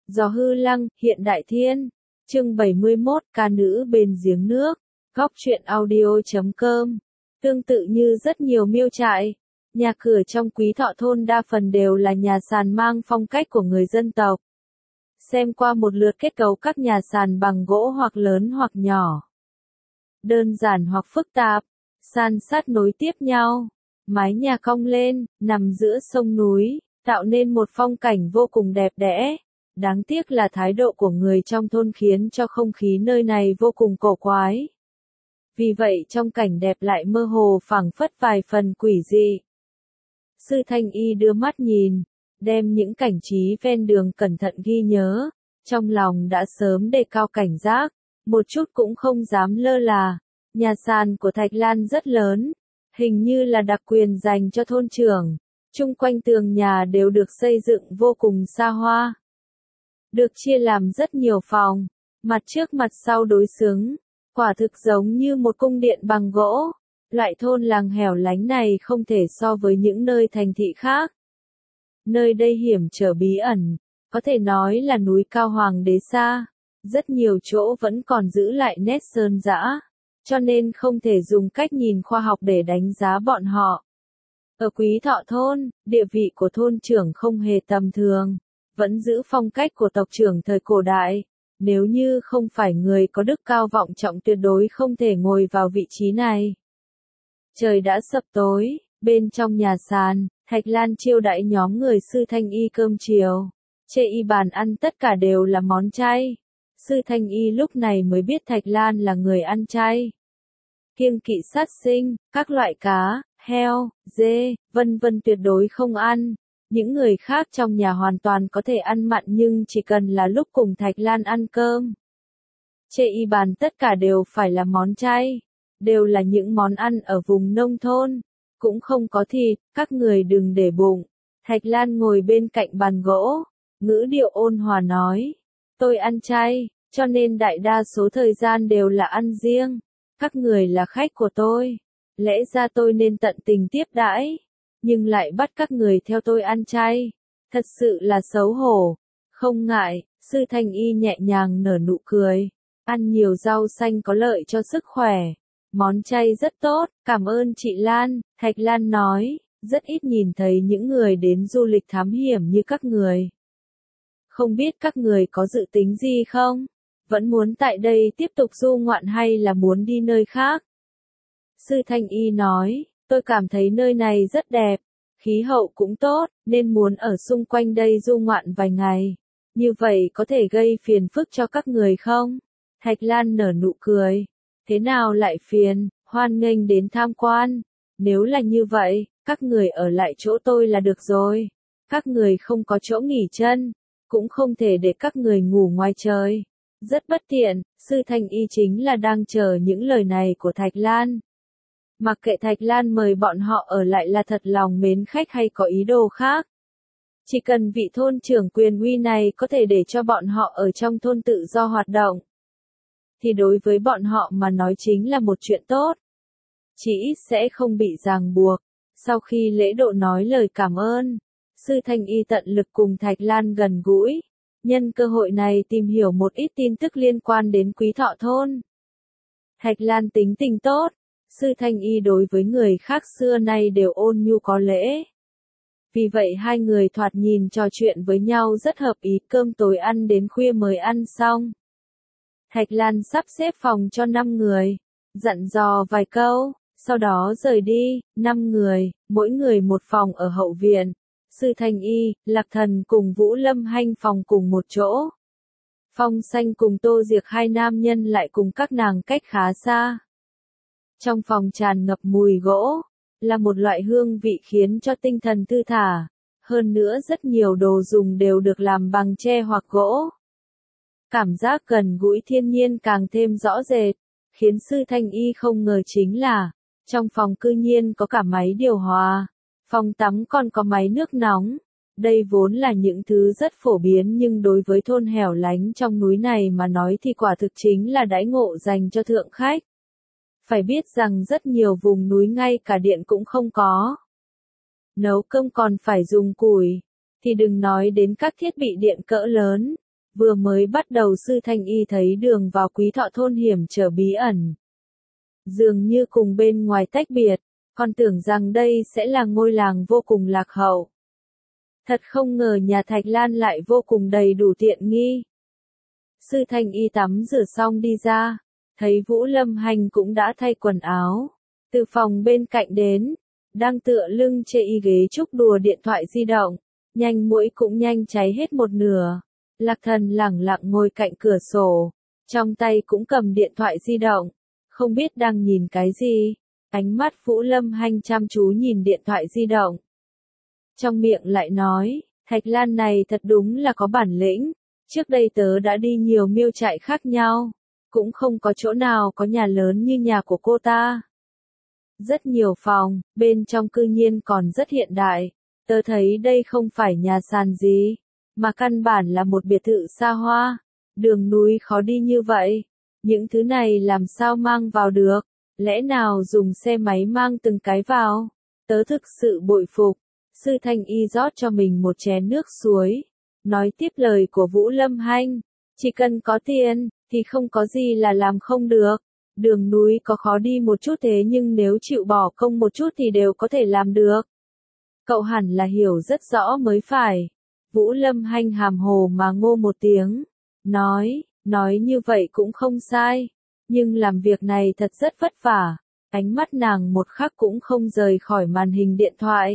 Gió hư lăng, hiện đại thiên. Chương 71, ca nữ bên giếng nước. Góc truyện audio.com. Tương tự như rất nhiều miêu trại, nhà cửa trong Quý Thọ thôn đa phần đều là nhà sàn mang phong cách của người dân tộc. Xem qua một lượt kết cấu các nhà sàn bằng gỗ hoặc lớn hoặc nhỏ, đơn giản hoặc phức tạp, san sát nối tiếp nhau, mái nhà cong lên, nằm giữa sông núi, tạo nên một phong cảnh vô cùng đẹp đẽ. Đáng tiếc là thái độ của người trong thôn khiến cho không khí nơi này vô cùng cổ quái. Vì vậy trong cảnh đẹp lại mơ hồ phảng phất vài phần quỷ dị. Sư Thanh Y đưa mắt nhìn, đem những cảnh trí ven đường cẩn thận ghi nhớ, trong lòng đã sớm đề cao cảnh giác, một chút cũng không dám lơ là. Nhà sàn của Thạch Lan rất lớn, hình như là đặc quyền dành cho thôn trưởng. Chung quanh tường nhà đều được xây dựng vô cùng xa hoa, được chia làm rất nhiều phòng, mặt trước mặt sau đối xứng, quả thực giống như một cung điện bằng gỗ. Loại thôn làng hẻo lánh này không thể so với những nơi thành thị khác. Nơi đây hiểm trở bí ẩn, có thể nói là núi cao hoàng đế xa, rất nhiều chỗ vẫn còn giữ lại nét sơn dã, cho nên không thể dùng cách nhìn khoa học để đánh giá bọn họ. Ở Quý Thọ thôn, địa vị của thôn trưởng không hề tầm thường, vẫn giữ phong cách của tộc trưởng thời cổ đại. Nếu như không phải người có đức cao vọng trọng tuyệt đối không thể ngồi vào vị trí này. Trời đã sập tối, bên trong nhà sàn, Thạch Lan chiêu đãi nhóm người Sư Thanh Y cơm chiều. Chê y bàn ăn tất cả đều là món chay. Sư Thanh Y lúc này mới biết Thạch Lan là người ăn chay. Kiêng kỵ sát sinh, các loại cá, heo, dê, vân vân tuyệt đối không ăn. Những người khác trong nhà hoàn toàn có thể ăn mặn nhưng chỉ cần là lúc cùng Thạch Lan ăn cơm. Chê y bàn tất cả đều phải là món chay. Đều là những món ăn ở vùng nông thôn, cũng không có thịt, các người đừng để bụng. Thạch Lan ngồi bên cạnh bàn gỗ, ngữ điệu ôn hòa nói, tôi ăn chay, cho nên đại đa số thời gian đều là ăn riêng. Các người là khách của tôi, lẽ ra tôi nên tận tình tiếp đãi, nhưng lại bắt các người theo tôi ăn chay, thật sự là xấu hổ. Không ngại, Sư Thanh Y nhẹ nhàng nở nụ cười, ăn nhiều rau xanh có lợi cho sức khỏe. Món chay rất tốt, cảm ơn chị Lan, Thạch Lan nói, rất ít nhìn thấy những người đến du lịch thám hiểm như các người. Không biết các người có dự tính gì không? Vẫn muốn tại đây tiếp tục du ngoạn hay là muốn đi nơi khác? Sư Thanh Y nói, tôi cảm thấy nơi này rất đẹp, khí hậu cũng tốt, nên muốn ở xung quanh đây du ngoạn vài ngày. Như vậy có thể gây phiền phức cho các người không? Thạch Lan nở nụ cười. Thế nào lại phiền, hoan nghênh đến tham quan. Nếu là như vậy, các người ở lại chỗ tôi là được rồi. Các người không có chỗ nghỉ chân, cũng không thể để các người ngủ ngoài trời. Rất bất tiện, Sư Thanh Y chính là đang chờ những lời này của Thạch Lan. Mặc kệ Thạch Lan mời bọn họ ở lại là thật lòng mến khách hay có ý đồ khác. Chỉ cần vị thôn trưởng quyền uy này có thể để cho bọn họ ở trong thôn tự do hoạt động, thì đối với bọn họ mà nói chính là một chuyện tốt. Chỉ ít sẽ không bị ràng buộc. Sau khi lễ độ nói lời cảm ơn, Sư Thanh Y tận lực cùng Thạch Lan gần gũi, nhân cơ hội này tìm hiểu một ít tin tức liên quan đến Quý Thọ thôn. Thạch Lan tính tình tốt, Sư Thanh Y đối với người khác xưa nay đều ôn nhu có lễ. Vì vậy hai người thoạt nhìn trò chuyện với nhau rất hợp ý, cơm tối ăn đến khuya mới ăn xong. Thạch Lan sắp xếp phòng cho 5 người, dặn dò vài câu, sau đó rời đi. 5 người, mỗi người một phòng ở hậu viện. Sư Thanh Y, Lạc Thần cùng Vũ Lâm Hanh phòng cùng một chỗ. Phong Xanh cùng Tô Diệc hai nam nhân lại cùng các nàng cách khá xa. Trong phòng tràn ngập mùi gỗ, là một loại hương vị khiến cho tinh thần thư thả. Hơn nữa rất nhiều đồ dùng đều được làm bằng tre hoặc gỗ. Cảm giác gần gũi thiên nhiên càng thêm rõ rệt, khiến Sư Thanh Y không ngờ chính là, trong phòng cư nhiên có cả máy điều hòa, phòng tắm còn có máy nước nóng. Đây vốn là những thứ rất phổ biến nhưng đối với thôn hẻo lánh trong núi này mà nói thì quả thực chính là đãi ngộ dành cho thượng khách. Phải biết rằng rất nhiều vùng núi ngay cả điện cũng không có. Nấu cơm còn phải dùng củi, thì đừng nói đến các thiết bị điện cỡ lớn. Vừa mới bắt đầu Sư Thanh Y thấy đường vào Quý Thọ thôn hiểm trở bí ẩn. Dường như cùng bên ngoài tách biệt, còn tưởng rằng đây sẽ là ngôi làng vô cùng lạc hậu. Thật không ngờ nhà Thạch Lan lại vô cùng đầy đủ tiện nghi. Sư Thanh Y tắm rửa xong đi ra, thấy Vũ Lâm Hành cũng đã thay quần áo, từ phòng bên cạnh đến, đang tựa lưng trên ghế trúc đùa điện thoại di động, nhanh mũi cũng nhanh cháy hết một nửa. Lạc Thần lẳng lặng ngồi cạnh cửa sổ, trong tay cũng cầm điện thoại di động, không biết đang nhìn cái gì. Ánh mắt Vũ Lâm Hành chăm chú nhìn điện thoại di động. Trong miệng lại nói, Thạch Lan này thật đúng là có bản lĩnh, trước đây tớ đã đi nhiều miêu trại khác nhau, cũng không có chỗ nào có nhà lớn như nhà của cô ta. Rất nhiều phòng, bên trong cư nhiên còn rất hiện đại, tớ thấy đây không phải nhà sàn gì, mà căn bản là một biệt thự xa hoa, đường núi khó đi như vậy, những thứ này làm sao mang vào được, lẽ nào dùng xe máy mang từng cái vào, tớ thực sự bội phục. Sư Thanh Y rót cho mình một chén nước suối, nói tiếp lời của Vũ Lâm Hành, chỉ cần có tiền, thì không có gì là làm không được, đường núi có khó đi một chút thế nhưng nếu chịu bỏ công một chút thì đều có thể làm được. Cậu hẳn là hiểu rất rõ mới phải. Vũ Lâm Hành hàm hồ mà ngô một tiếng, nói như vậy cũng không sai, nhưng làm việc này thật rất vất vả, ánh mắt nàng một khắc cũng không rời khỏi màn hình điện thoại.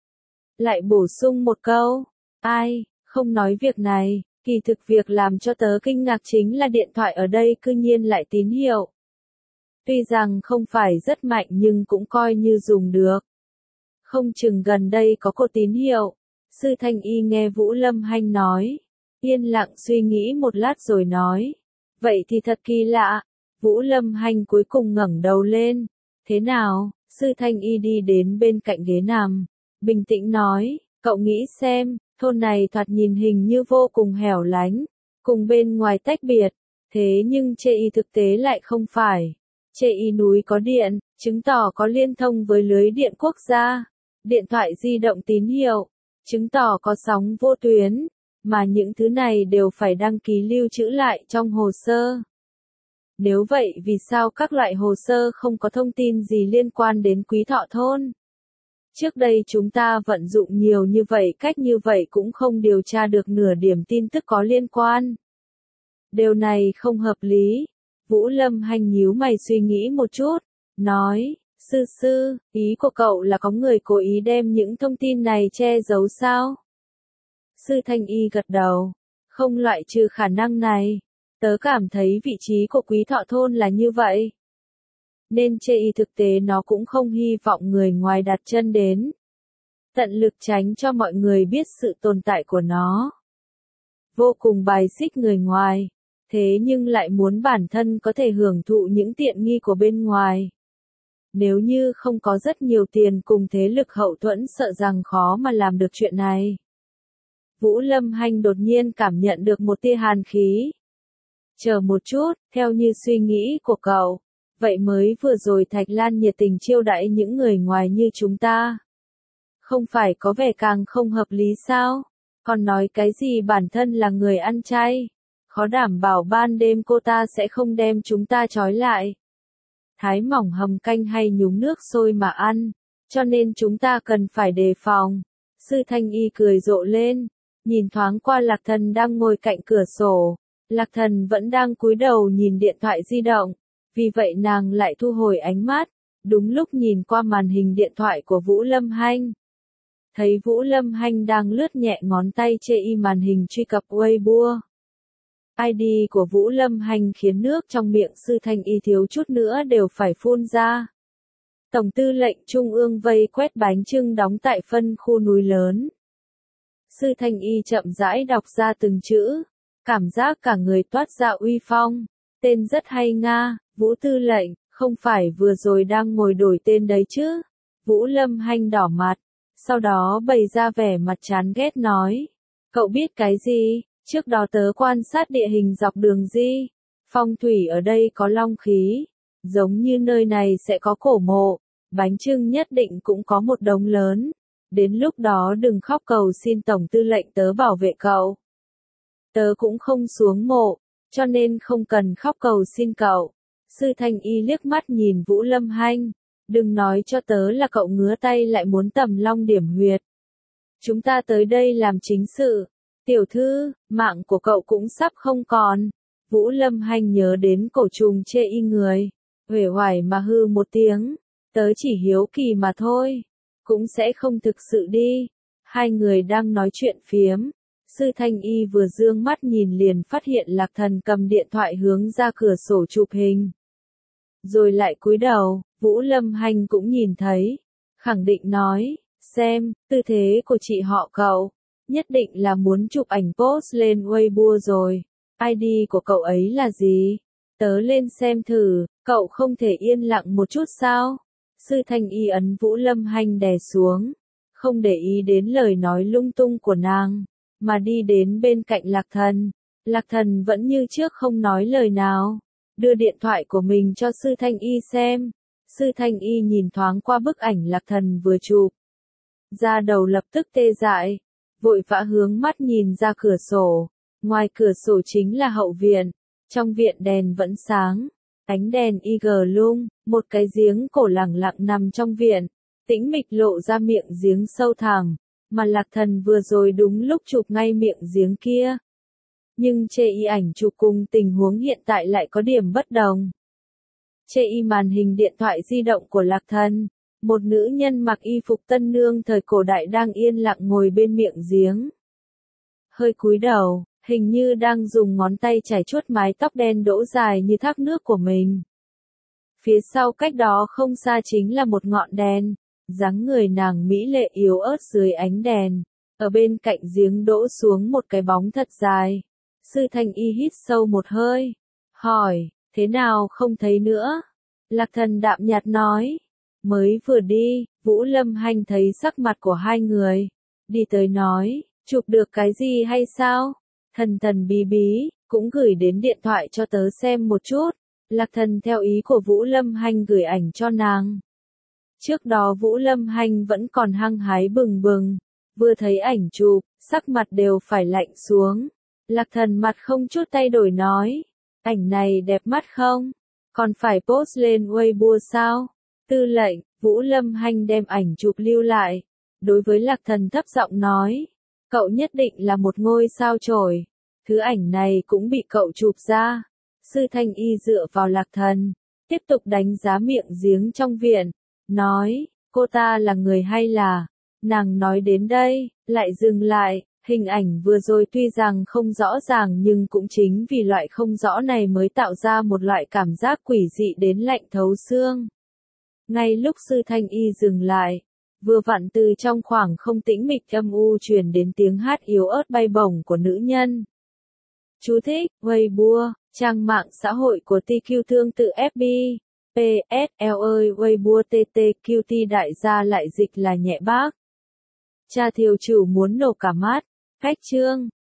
Lại bổ sung một câu, ai, không nói việc này, kỳ thực việc làm cho tớ kinh ngạc chính là điện thoại ở đây cư nhiên lại tín hiệu. Tuy rằng không phải rất mạnh nhưng cũng coi như dùng được. Không chừng gần đây có cột tín hiệu. Sư Thanh Y nghe Vũ Lâm Hành nói, yên lặng suy nghĩ một lát rồi nói, vậy thì thật kỳ lạ. Vũ Lâm Hành cuối cùng ngẩng đầu lên, thế nào? Sư Thanh Y đi đến bên cạnh ghế nằm, bình tĩnh nói, cậu nghĩ xem, thôn này thoạt nhìn hình như vô cùng hẻo lánh, cùng bên ngoài tách biệt, thế nhưng chê y thực tế lại không phải. Chê y núi có điện, chứng tỏ có liên thông với lưới điện quốc gia, điện thoại di động tín hiệu, chứng tỏ có sóng vô tuyến, mà những thứ này đều phải đăng ký lưu trữ lại trong hồ sơ. Nếu vậy vì sao các loại hồ sơ không có thông tin gì liên quan đến Quý Thọ thôn? Trước đây chúng ta vận dụng nhiều như vậy cách như vậy cũng không điều tra được nửa điểm tin tức có liên quan. Điều này không hợp lý. Vũ Lâm Hành nhíu mày suy nghĩ một chút, nói, sư, ý của cậu là có người cố ý đem những thông tin này che giấu sao? Sư Thanh Y gật đầu, không loại trừ khả năng này, tớ cảm thấy vị trí của Quý Thọ thôn là như vậy. Nên chê y thực tế nó cũng không hy vọng người ngoài đặt chân đến. Tận lực tránh cho mọi người biết sự tồn tại của nó. Vô cùng bài xích người ngoài, thế nhưng lại muốn bản thân có thể hưởng thụ những tiện nghi của bên ngoài. Nếu như không có rất nhiều tiền cùng thế lực hậu thuẫn sợ rằng khó mà làm được chuyện này. Vũ Lâm Hành đột nhiên cảm nhận được một tia hàn khí. Chờ một chút, theo như suy nghĩ của cậu, vậy mới vừa rồi Thạch Lan nhiệt tình chiêu đãi những người ngoài như chúng ta. Không phải có vẻ càng không hợp lý sao? Còn nói cái gì bản thân là người ăn chay? Khó đảm bảo ban đêm cô ta sẽ không đem chúng ta trói lại. Thái mỏng hầm canh hay nhúng nước sôi mà ăn, cho nên chúng ta cần phải đề phòng. Sư Thanh Y cười rộ lên, nhìn thoáng qua Lạc Thần đang ngồi cạnh cửa sổ. Lạc Thần vẫn đang cúi đầu nhìn điện thoại di động, vì vậy nàng lại thu hồi ánh mắt, đúng lúc nhìn qua màn hình điện thoại của Vũ Lâm Hành. Thấy Vũ Lâm Hành đang lướt nhẹ ngón tay trên màn hình truy cập Weibo. ID của Vũ Lâm Hành khiến nước trong miệng Sư Thanh Y thiếu chút nữa đều phải phun ra. Tổng tư lệnh Trung ương vây quét bánh chưng đóng tại phân khu núi lớn. Sư Thanh Y chậm rãi đọc ra từng chữ, cảm giác cả người toát ra uy phong. Tên rất hay nga, Vũ tư lệnh, không phải vừa rồi đang ngồi đổi tên đấy chứ? Vũ Lâm Hành đỏ mặt, sau đó bày ra vẻ mặt chán ghét nói. Cậu biết cái gì? Trước đó tớ quan sát địa hình dọc đường Di. Phong thủy ở đây có long khí. Giống như nơi này sẽ có cổ mộ. Bánh chưng nhất định cũng có một đống lớn. Đến lúc đó đừng khóc cầu xin tổng tư lệnh tớ bảo vệ cậu. Tớ cũng không xuống mộ, cho nên không cần khóc cầu xin cậu. Sư Thanh Y liếc mắt nhìn Vũ Lâm Hanh, đừng nói cho tớ là cậu ngứa tay lại muốn tầm long điểm huyệt. Chúng ta tới đây làm chính sự. Tiểu thư, mạng của cậu cũng sắp không còn. Vũ Lâm Hanh nhớ đến cổ trùng chê y người, uể oải mà hư một tiếng, tớ chỉ hiếu kỳ mà thôi, cũng sẽ không thực sự đi. Hai người đang nói chuyện phiếm, Sư Thanh Y vừa dương mắt nhìn liền phát hiện Lạc Thần cầm điện thoại hướng ra cửa sổ chụp hình. Rồi lại cúi đầu, Vũ Lâm Hanh cũng nhìn thấy, khẳng định nói, xem, tư thế của chị họ cậu, nhất định là muốn chụp ảnh post lên Weibo rồi. ID của cậu ấy là gì? Tớ lên xem thử, cậu không thể yên lặng một chút sao? Sư Thanh Y ấn Vũ Lâm Hanh đè xuống, không để ý đến lời nói lung tung của nàng, mà đi đến bên cạnh Lạc Thần. Lạc Thần vẫn như trước không nói lời nào, đưa điện thoại của mình cho Sư Thanh Y xem. Sư Thanh Y nhìn thoáng qua bức ảnh Lạc Thần vừa chụp, da đầu lập tức tê dại, vội vã hướng mắt nhìn ra cửa sổ. Ngoài cửa sổ chính là hậu viện, trong viện đèn vẫn sáng, ánh đèn IG lung, một cái giếng cổ lẳng lặng nằm trong viện, tĩnh mịch lộ ra miệng giếng sâu thẳm, mà Lạc Thần vừa rồi đúng lúc chụp ngay miệng giếng kia. Nhưng chê y ảnh chụp cùng tình huống hiện tại lại có điểm bất đồng. Chê y màn hình điện thoại di động của Lạc Thần, một nữ nhân mặc y phục tân nương thời cổ đại đang yên lặng ngồi bên miệng giếng. Hơi cúi đầu, hình như đang dùng ngón tay chải chuốt mái tóc đen đỗ dài như thác nước của mình. Phía sau cách đó không xa chính là một ngọn đèn, dáng người nàng mỹ lệ yếu ớt dưới ánh đèn, ở bên cạnh giếng đỗ xuống một cái bóng thật dài. Sư Thanh Y hít sâu một hơi, hỏi, thế nào không thấy nữa? Lạc Thần đạm nhạt nói, mới vừa đi. Vũ Lâm Hanh thấy sắc mặt của hai người, đi tới nói, chụp được cái gì hay sao? Thần thần bí bí, cũng gửi đến điện thoại cho tớ xem một chút. Lạc Thần theo ý của Vũ Lâm Hanh gửi ảnh cho nàng. Trước đó Vũ Lâm Hanh vẫn còn hăng hái bừng bừng, vừa thấy ảnh chụp, sắc mặt đều phải lạnh xuống. Lạc Thần mặt không chút thay đổi nói, ảnh này đẹp mắt không? Còn phải post lên Weibo sao? Tư lệnh, Vũ Lâm Hanh đem ảnh chụp lưu lại. Đối với Lạc Thần thấp giọng nói, cậu nhất định là một ngôi sao chổi. Thứ ảnh này cũng bị cậu chụp ra. Sư Thanh Y dựa vào Lạc Thần, tiếp tục đánh giá miệng giếng trong viện, nói, cô ta là người hay là... Nàng nói đến đây, lại dừng lại, hình ảnh vừa rồi tuy rằng không rõ ràng nhưng cũng chính vì loại không rõ này mới tạo ra một loại cảm giác quỷ dị đến lạnh thấu xương. Ngay lúc Sư Thanh Y dừng lại, vừa vặn từ trong khoảng không tĩnh mịch âm u truyền đến tiếng hát yếu ớt bay bổng của nữ nhân. Chú thích, Weibo, trang mạng xã hội của TQ tương tự FB, PSL ơi Weibo TTQT đại gia lại dịch là nhẹ bác. Cha thiếu chủ muốn nổ cả mắt, cách chương.